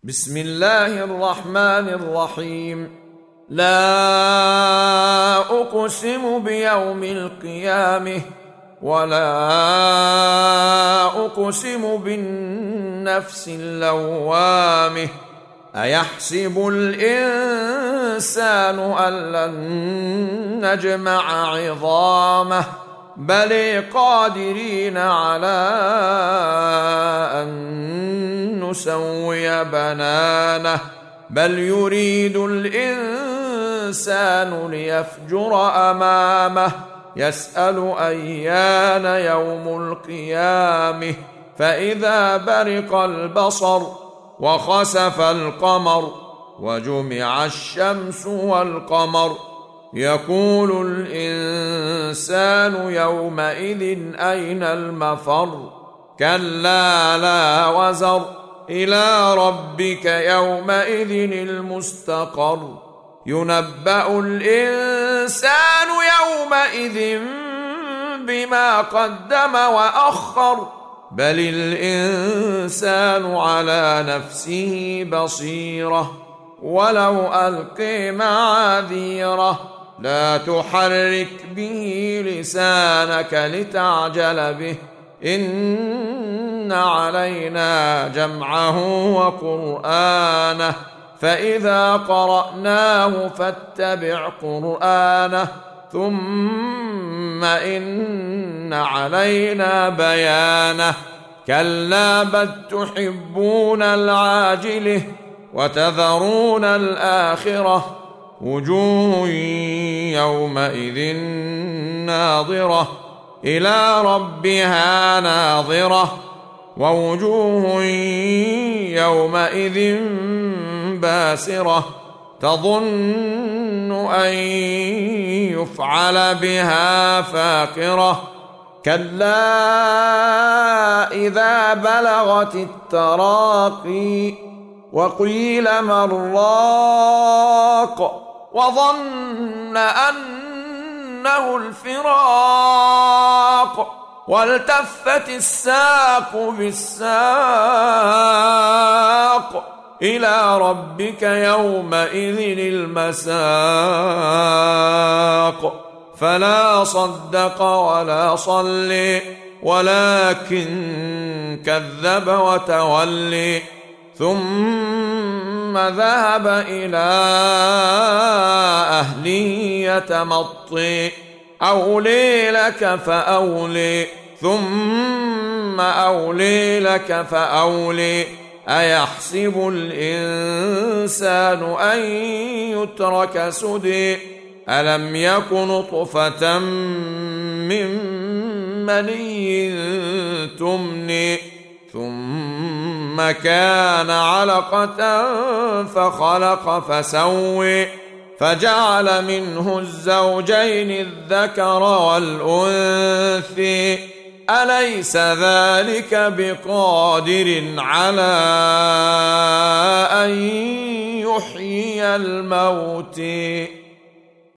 بسم الله الرحمن الرحيم. لا أقسم بيوم القيامة ولا أقسم بالنفس اللوامة. أيحسب الإنسان أن لن نجمع عظامه بل قادرين على أن نسوي بنانه بل يريد الإنسان ليفجر أمامه يسأل أيان يوم القيامة فإذا برق البصر وخسف القمر وجمع الشمس والقمر يقول الإنسان يومئذ أين المفر كلا لا وزر إلى ربك يومئذ المستقر ينبأ الإنسان يومئذ بما قدم وأخر بل الإنسان على نفسه بصيرة ولو ألقي معاذيره لا تحرك به لسانك لتعجل به إن علينا جمعه وقرآنه فإذا قرأناه فاتبع قرآنه ثم إن علينا بيانه كلا بل تحبون العاجلة وتذرون الآخرة وجوه يومئذ ناظرة إلى ربها ناظرة ووجوه يومئذ باسرة تظن أن يفعل بها فاقرة كلا إذا بلغت التراقي وقيل من راق وظن أنه الفراق والتفت الساق بالساق إلى ربك يومئذ المساق فلا صدق ولا صلي ولكن كذب وتولي ثم ذهب إلى أهله يتمطي أولي لك فأولي ثم أولي لك فأولي أيحسب الإنسان أن يترك سدى ألم يك نطفة من مني تمني ثم كان علقة فخلق فسوي فجعل منه الزوجين الذكر والأنثى أليس ذلك بقادر على أن يحيي الموتى